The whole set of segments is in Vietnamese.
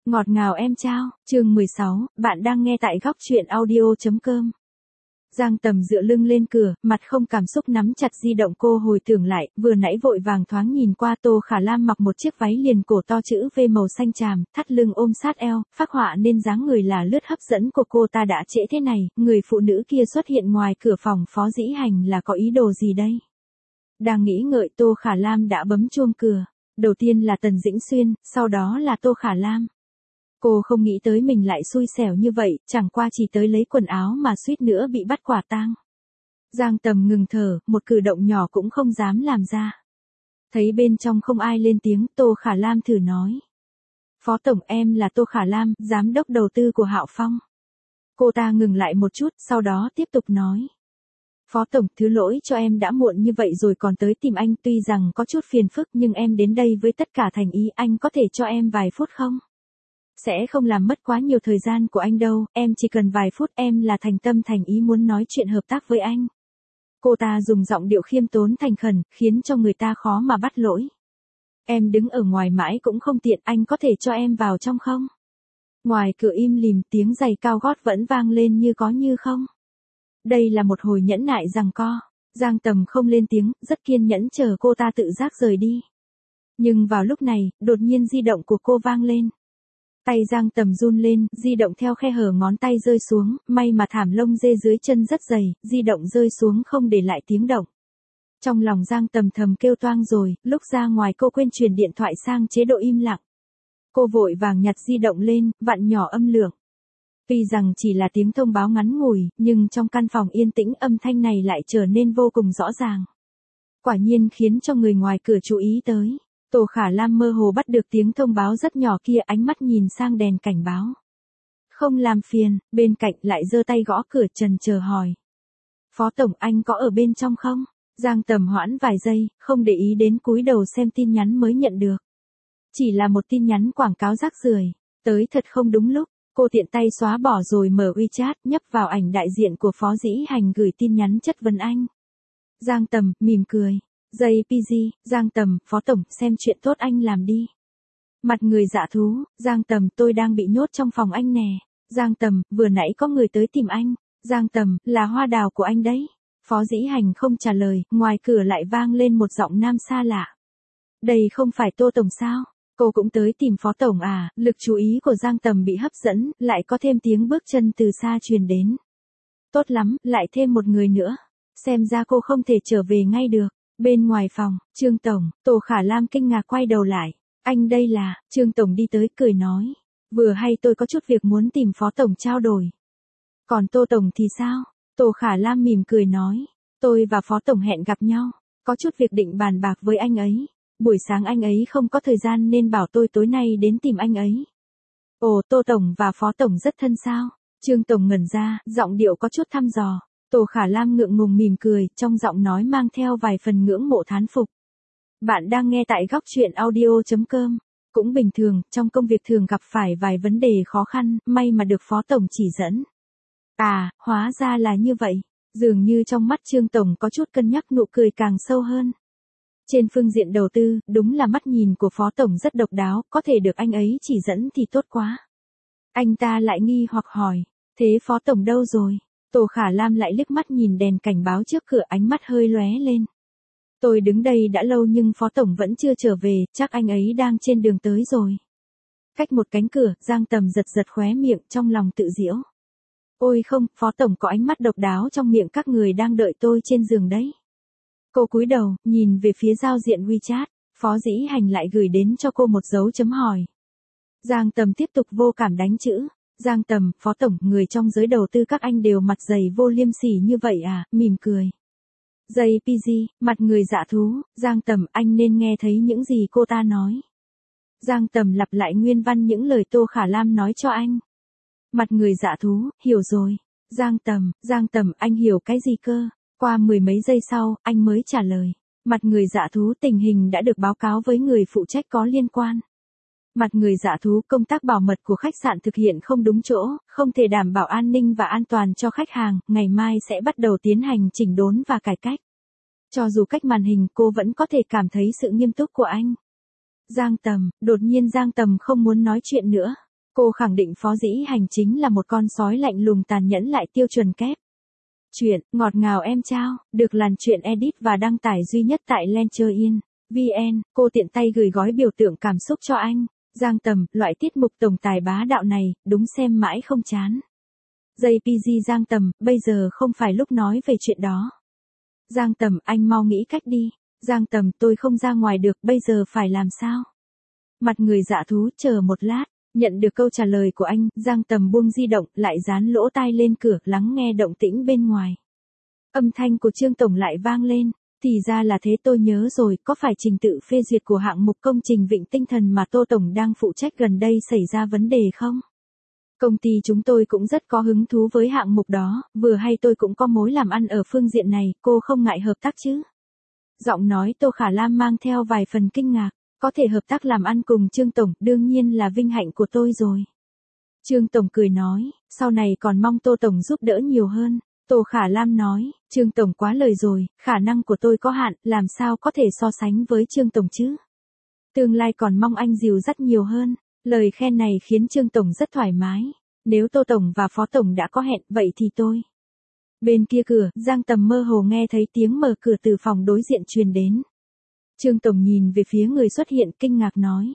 Ngọt ngào em trao, chương 16, bạn đang nghe tại góc truyện audio.com. Giang Tầm dựa lưng lên cửa, mặt không cảm xúc nắm chặt di động. Cô hồi tưởng lại, vừa nãy vội vàng thoáng nhìn qua Tô Khả Lam mặc một chiếc váy liền cổ to chữ V màu xanh tràm, thắt lưng ôm sát eo, phác họa nên dáng người là lướt hấp dẫn của cô ta đã trễ thế này, người phụ nữ kia xuất hiện ngoài cửa phòng Phó Dĩ Hành là có ý đồ gì đây? Đang nghĩ ngợi Tô Khả Lam đã bấm chuông cửa, đầu tiên là Tần Dĩnh Xuyên, sau đó là Tô Khả Lam. Cô không nghĩ tới mình lại xui xẻo như vậy, chẳng qua chỉ tới lấy quần áo mà suýt nữa bị bắt quả tang. Giang Tầm ngừng thở, một cử động nhỏ cũng không dám làm ra. Thấy bên trong không ai lên tiếng, Tô Khả Lam thử nói. Phó Tổng, em là Tô Khả Lam, giám đốc đầu tư của Hạo Phong. Cô ta ngừng lại một chút, sau đó tiếp tục nói. Phó Tổng, thứ lỗi cho em đã muộn như vậy rồi còn tới tìm anh, tuy rằng có chút phiền phức nhưng em đến đây với tất cả thành ý, anh có thể cho em vài phút không? Sẽ không làm mất quá nhiều thời gian của anh đâu, em chỉ cần vài phút, em là thành tâm thành ý muốn nói chuyện hợp tác với anh. Cô ta dùng giọng điệu khiêm tốn thành khẩn, khiến cho người ta khó mà bắt lỗi. Em đứng ở ngoài mãi cũng không tiện, anh có thể cho em vào trong không? Ngoài cửa im lìm, tiếng giày cao gót vẫn vang lên như có như không. Đây là một hồi nhẫn nại giằng co. Giang Tầm không lên tiếng, rất kiên nhẫn chờ cô ta tự giác rời đi. Nhưng vào lúc này, đột nhiên di động của cô vang lên. Tay Giang Tầm run lên, di động theo khe hở ngón tay rơi xuống, may mà thảm lông dê dưới chân rất dày, di động rơi xuống không để lại tiếng động. Trong lòng Giang Tầm thầm kêu toang rồi, lúc ra ngoài cô quên truyền điện thoại sang chế độ im lặng. Cô vội vàng nhặt di động lên, vặn nhỏ âm lượng. Tuy rằng chỉ là tiếng thông báo ngắn ngủi, nhưng trong căn phòng yên tĩnh âm thanh này lại trở nên vô cùng rõ ràng. Quả nhiên khiến cho người ngoài cửa chú ý tới. Tô Khả Lam mơ hồ bắt được tiếng thông báo rất nhỏ kia, ánh mắt nhìn sang đèn cảnh báo. Không làm phiền, bên cạnh lại giơ tay gõ cửa chần chờ hỏi. Phó Tổng, anh có ở bên trong không? Giang Tầm hoãn vài giây, không để ý đến cúi đầu xem tin nhắn mới nhận được. Chỉ là một tin nhắn quảng cáo rác rưởi, tới thật không đúng lúc. Cô tiện tay xóa bỏ rồi mở WeChat, nhấp vào ảnh đại diện của Phó Dĩ Hành gửi tin nhắn chất vấn anh. Giang Tầm, mỉm cười. JPG, Giang Tầm, Phó Tổng, xem chuyện tốt anh làm đi. Mặt người dạ thú, Giang Tầm, tôi đang bị nhốt trong phòng anh nè. Giang Tầm, vừa nãy có người tới tìm anh. Giang Tầm, là Hoa Đào của anh đấy. Phó Dĩ Hành không trả lời, ngoài cửa lại vang lên một giọng nam xa lạ. Đây không phải Tô Tổng sao? Cô cũng tới tìm Phó Tổng à? Lực chú ý của Giang Tầm bị hấp dẫn, lại có thêm tiếng bước chân từ xa truyền đến. Tốt lắm, lại thêm một người nữa. Xem ra cô không thể trở về ngay được. Bên ngoài phòng, Trương Tổng, Tô Khả Lam kinh ngạc quay đầu lại. Anh đây là, Trương Tổng đi tới cười nói. Vừa hay tôi có chút việc muốn tìm Phó Tổng trao đổi. Còn Tô Tổng thì sao? Tô Khả Lam mỉm cười nói. Tôi và Phó Tổng hẹn gặp nhau. Có chút việc định bàn bạc với anh ấy. Buổi sáng anh ấy không có thời gian nên bảo tôi tối nay đến tìm anh ấy. Ồ, Tô Tổng và Phó Tổng rất thân sao? Trương Tổng ngẩn ra, giọng điệu có chút thăm dò. Tô Khả Lam ngượng ngùng mỉm cười, trong giọng nói mang theo vài phần ngưỡng mộ thán phục. Bạn đang nghe tại góc truyện audio.com. Cũng bình thường, trong công việc thường gặp phải vài vấn đề khó khăn, may mà được Phó Tổng chỉ dẫn. À, hóa ra là như vậy. Dường như trong mắt Trương Tổng có chút cân nhắc, nụ cười càng sâu hơn. Trên phương diện đầu tư, đúng là mắt nhìn của Phó Tổng rất độc đáo, có thể được anh ấy chỉ dẫn thì tốt quá. Anh ta lại nghi hoặc hỏi, thế Phó Tổng đâu rồi? Tô Khả Lam lại liếc mắt nhìn đèn cảnh báo trước cửa, ánh mắt hơi lóe lên. Tôi đứng đây đã lâu nhưng Phó Tổng vẫn chưa trở về, chắc anh ấy đang trên đường tới rồi. Cách một cánh cửa, Giang Tầm giật giật khóe miệng, trong lòng tự giễu. Ôi không, Phó Tổng có ánh mắt độc đáo, trong miệng các người đang đợi tôi trên giường đấy. Cô cúi đầu, nhìn về phía giao diện WeChat, Phó Dĩ Hành lại gửi đến cho cô một dấu chấm hỏi. Giang Tầm tiếp tục vô cảm đánh chữ. Giang Tầm, Phó Tổng, người trong giới đầu tư các anh đều mặt dày vô liêm sỉ như vậy à? Mỉm cười. JPG, mặt người dạ thú. Giang Tầm, anh nên nghe thấy những gì cô ta nói. Giang Tầm lặp lại nguyên văn những lời Tô Khả Lam nói cho anh. Mặt người dạ thú, hiểu rồi. Giang Tầm, anh hiểu cái gì cơ? Qua mười mấy giây sau, anh mới trả lời. Mặt người dạ thú, tình hình đã được báo cáo với người phụ trách có liên quan. Mặt người dạ thú, công tác bảo mật của khách sạn thực hiện không đúng chỗ, không thể đảm bảo an ninh và an toàn cho khách hàng, ngày mai sẽ bắt đầu tiến hành chỉnh đốn và cải cách. Cho dù cách màn hình cô vẫn có thể cảm thấy sự nghiêm túc của anh. Giang Tầm, đột nhiên Giang Tầm không muốn nói chuyện nữa. Cô khẳng định Phó Dĩ Hành chính là một con sói lạnh lùng tàn nhẫn lại tiêu chuẩn kép. Chuyện ngọt ngào em trao, được làn chuyện edit và đăng tải duy nhất tại Lencher.vn, cô tiện tay gửi gói biểu tượng cảm xúc cho anh. Giang Tầm, loại tiết mục tổng tài bá đạo này, đúng xem mãi không chán. JPG Giang Tầm, bây giờ không phải lúc nói về chuyện đó. Giang Tầm, anh mau nghĩ cách đi. Giang Tầm, tôi không ra ngoài được, bây giờ phải làm sao? Mặt người dạ thú, chờ một lát. Nhận được câu trả lời của anh, Giang Tầm buông di động, lại dán lỗ tai lên cửa, lắng nghe động tĩnh bên ngoài. Âm thanh của Trương Tổng lại vang lên. Thì ra là thế, tôi nhớ rồi, có phải trình tự phê duyệt của hạng mục công trình Vịnh Tinh Thần mà Tô Tổng đang phụ trách gần đây xảy ra vấn đề không? Công ty chúng tôi cũng rất có hứng thú với hạng mục đó, vừa hay tôi cũng có mối làm ăn ở phương diện này, cô không ngại hợp tác chứ? Giọng nói Tô Khả Lam mang theo vài phần kinh ngạc. Có thể hợp tác làm ăn cùng Trương Tổng, đương nhiên là vinh hạnh của tôi rồi. Trương Tổng cười nói, sau này còn mong Tô Tổng giúp đỡ nhiều hơn. Tô Khả Lam nói, Trương Tổng quá lời rồi, khả năng của tôi có hạn, làm sao có thể so sánh với Trương Tổng chứ? Tương lai còn mong anh dìu dắt nhiều hơn. Lời khen này khiến Trương Tổng rất thoải mái. Nếu Tô Tổng và Phó Tổng đã có hẹn, vậy thì tôi. Bên kia cửa, Giang Tầm mơ hồ nghe thấy tiếng mở cửa từ phòng đối diện truyền đến. Trương Tổng nhìn về phía người xuất hiện kinh ngạc nói.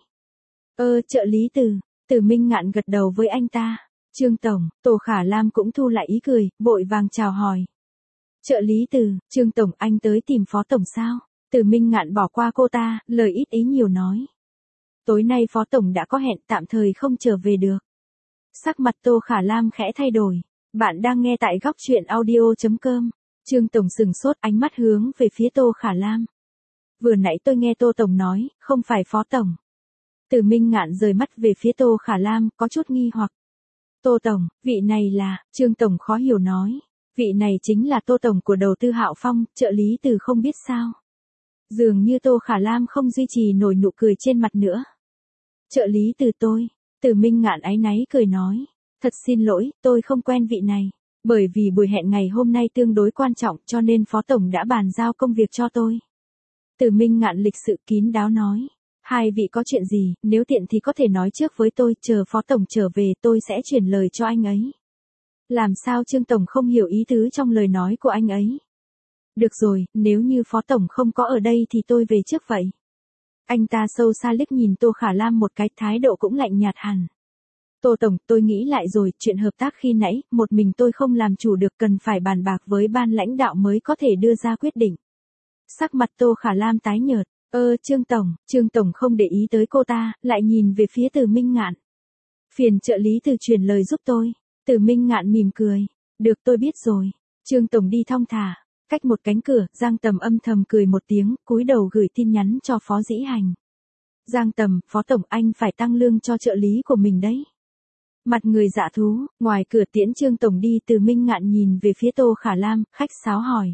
Trợ lý Từ. Từ Minh Ngạn gật đầu với anh ta. Trương Tổng, Tô Khả Lam cũng thu lại ý cười, vội vàng chào hỏi. Trợ lý Từ, Trương Tổng, anh tới tìm Phó Tổng sao? Từ Minh Ngạn bỏ qua cô ta, lời ít ý nhiều nói. Tối nay Phó Tổng đã có hẹn, tạm thời không trở về được. Sắc mặt Tô Khả Lam khẽ thay đổi. Bạn đang nghe tại góc truyện audio.com. Trương Tổng sừng sốt, ánh mắt hướng về phía Tô Khả Lam. Vừa nãy tôi nghe Tô Tổng nói, không phải Phó Tổng. Từ Minh Ngạn rời mắt về phía Tô Khả Lam, có chút nghi hoặc. Tô Tổng, vị này là, Trương Tổng khó hiểu nói. Vị này chính là Tô Tổng của đầu tư Hạo Phong, trợ lý Từ không biết sao. Dường như Tô Khả Lam không duy trì nổi nụ cười trên mặt nữa. Trợ lý Từ tôi. Từ Minh Ngạn áy náy cười nói. Thật xin lỗi, tôi không quen vị này. Bởi vì buổi hẹn ngày hôm nay tương đối quan trọng cho nên Phó Tổng đã bàn giao công việc cho tôi. Từ Minh Ngạn lịch sự kín đáo nói. Hai vị có chuyện gì, nếu tiện thì có thể nói trước với tôi, chờ Phó Tổng trở về tôi sẽ chuyển lời cho anh ấy. Làm sao Trương Tổng không hiểu ý tứ trong lời nói của anh ấy? Được rồi, nếu như Phó Tổng không có ở đây thì tôi về trước vậy. Anh ta sâu xa liếc nhìn Tô Khả Lam một cái, thái độ cũng lạnh nhạt hẳn. Tô Tổng, tôi nghĩ lại rồi, chuyện hợp tác khi nãy, một mình tôi không làm chủ được, cần phải bàn bạc với ban lãnh đạo mới có thể đưa ra quyết định. Sắc mặt Tô Khả Lam tái nhợt. Trương Tổng không để ý tới cô ta, lại nhìn về phía Từ Minh Ngạn. Phiền trợ lý Từ truyền lời giúp tôi. Từ Minh Ngạn mỉm cười. Được, tôi biết rồi. Trương Tổng đi thong thả. Cách một cánh cửa, Giang Tầm âm thầm cười một tiếng, cúi đầu gửi tin nhắn cho Phó Dĩ Hành. Giang Tầm, Phó Tổng, anh phải tăng lương cho trợ lý của mình đấy. Mặt người dạ thú, ngoài cửa tiễn Trương Tổng đi, Từ Minh Ngạn nhìn về phía Tô Khả Lam, khách sáo hỏi.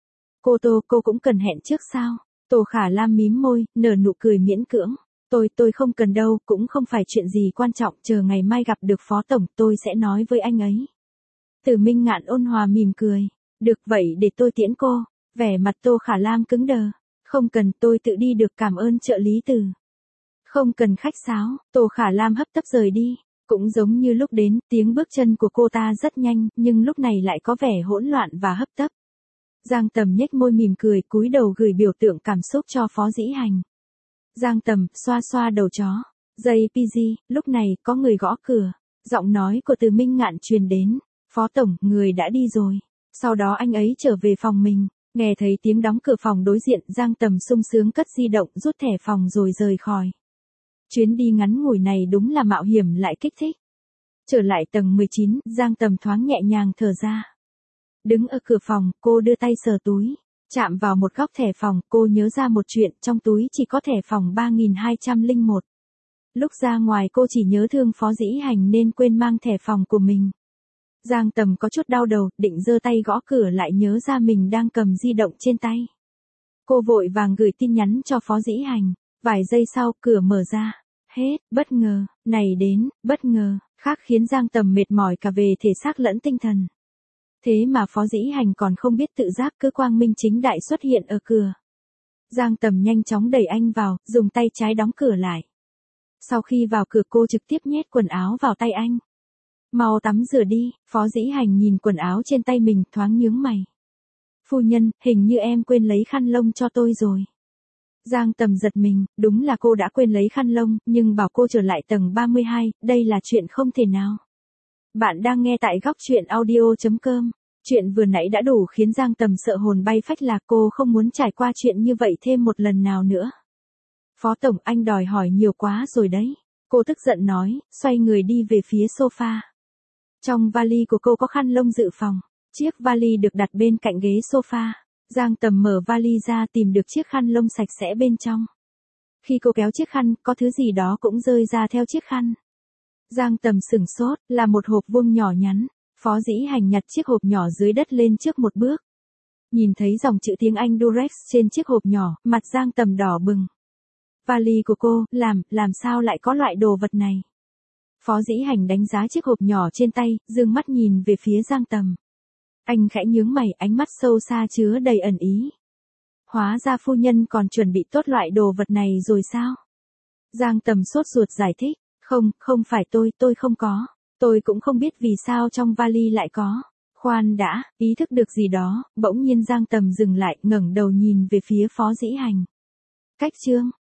Cô cũng cần hẹn trước sao? Tô Khả Lam mím môi, nở nụ cười miễn cưỡng. Tôi không cần đâu, cũng không phải chuyện gì quan trọng, chờ ngày mai gặp được Phó Tổng, tôi sẽ nói với anh ấy. Từ Minh Ngạn ôn hòa mỉm cười. Được vậy để tôi tiễn cô. Vẻ mặt Tô Khả Lam cứng đờ. Không cần, tôi tự đi được, cảm ơn trợ lý Từ. Không cần khách sáo, Tô Khả Lam hấp tấp rời đi. Cũng giống như lúc đến, tiếng bước chân của cô ta rất nhanh, nhưng lúc này lại có vẻ hỗn loạn và hấp tấp. Giang Tầm nhếch môi mỉm cười, cúi đầu gửi biểu tượng cảm xúc cho Phó Dĩ Hành. Giang Tầm, xoa xoa đầu chó. JPG, lúc này, có người gõ cửa. Giọng nói của Từ Minh Ngạn truyền đến. Phó Tổng, người đã đi rồi. Sau đó anh ấy trở về phòng mình. Nghe thấy tiếng đóng cửa phòng đối diện, Giang Tầm sung sướng cất di động, rút thẻ phòng rồi rời khỏi. Chuyến đi ngắn ngủi này đúng là mạo hiểm lại kích thích. Trở lại tầng 19, Giang Tầm thoáng nhẹ nhàng thở ra. Đứng ở cửa phòng, cô đưa tay sờ túi. Chạm vào một góc thẻ phòng, cô nhớ ra một chuyện, trong túi chỉ có thẻ phòng 3201. Lúc ra ngoài cô chỉ nhớ thương Phó Dĩ Hành nên quên mang thẻ phòng của mình. Giang Tầm có chút đau đầu, định giơ tay gõ cửa lại nhớ ra mình đang cầm di động trên tay. Cô vội vàng gửi tin nhắn cho Phó Dĩ Hành. Vài giây sau, cửa mở ra. Hết, bất ngờ, này đến, bất ngờ, khác khiến Giang Tầm mệt mỏi cả về thể xác lẫn tinh thần. Thế mà Phó Dĩ Hành còn không biết tự giác, cứ quang minh chính đại xuất hiện ở cửa. Giang Tầm nhanh chóng đẩy anh vào, dùng tay trái đóng cửa lại. Sau khi vào cửa cô trực tiếp nhét quần áo vào tay anh. Mau tắm rửa đi, Phó Dĩ Hành nhìn quần áo trên tay mình thoáng nhướng mày. Phu nhân, hình như em quên lấy khăn lông cho tôi rồi. Giang Tầm giật mình, đúng là cô đã quên lấy khăn lông, nhưng bảo cô trở lại tầng 32, đây là chuyện không thể nào. Bạn đang nghe tại góc chuyện audio.com. Chuyện vừa nãy đã đủ khiến Giang Tầm sợ hồn bay phách lạc, cô không muốn trải qua chuyện như vậy thêm một lần nào nữa. Phó Tổng, anh đòi hỏi nhiều quá rồi đấy. Cô tức giận nói, xoay người đi về phía sofa. Trong vali của cô có khăn lông dự phòng. Chiếc vali được đặt bên cạnh ghế sofa. Giang Tầm mở vali ra tìm được chiếc khăn lông sạch sẽ bên trong. Khi cô kéo chiếc khăn, có thứ gì đó cũng rơi ra theo chiếc khăn. Giang Tầm sửng sốt, là một hộp vuông nhỏ nhắn. Phó Dĩ Hành nhặt chiếc hộp nhỏ dưới đất lên trước một bước. Nhìn thấy dòng chữ tiếng Anh Durex trên chiếc hộp nhỏ, mặt Giang Tầm đỏ bừng. Vali của cô, làm sao lại có loại đồ vật này? Phó Dĩ Hành đánh giá chiếc hộp nhỏ trên tay, dương mắt nhìn về phía Giang Tầm. Anh khẽ nhướng mày, ánh mắt sâu xa chứa đầy ẩn ý. Hóa ra phu nhân còn chuẩn bị tốt loại đồ vật này rồi sao? Giang Tầm sốt ruột giải thích. Không phải tôi không có. Tôi cũng không biết vì sao trong vali lại có. Khoan đã, ý thức được gì đó, bỗng nhiên Giang Tầm dừng lại, ngẩng đầu nhìn về phía Phó Dĩ Hành. Cách chương,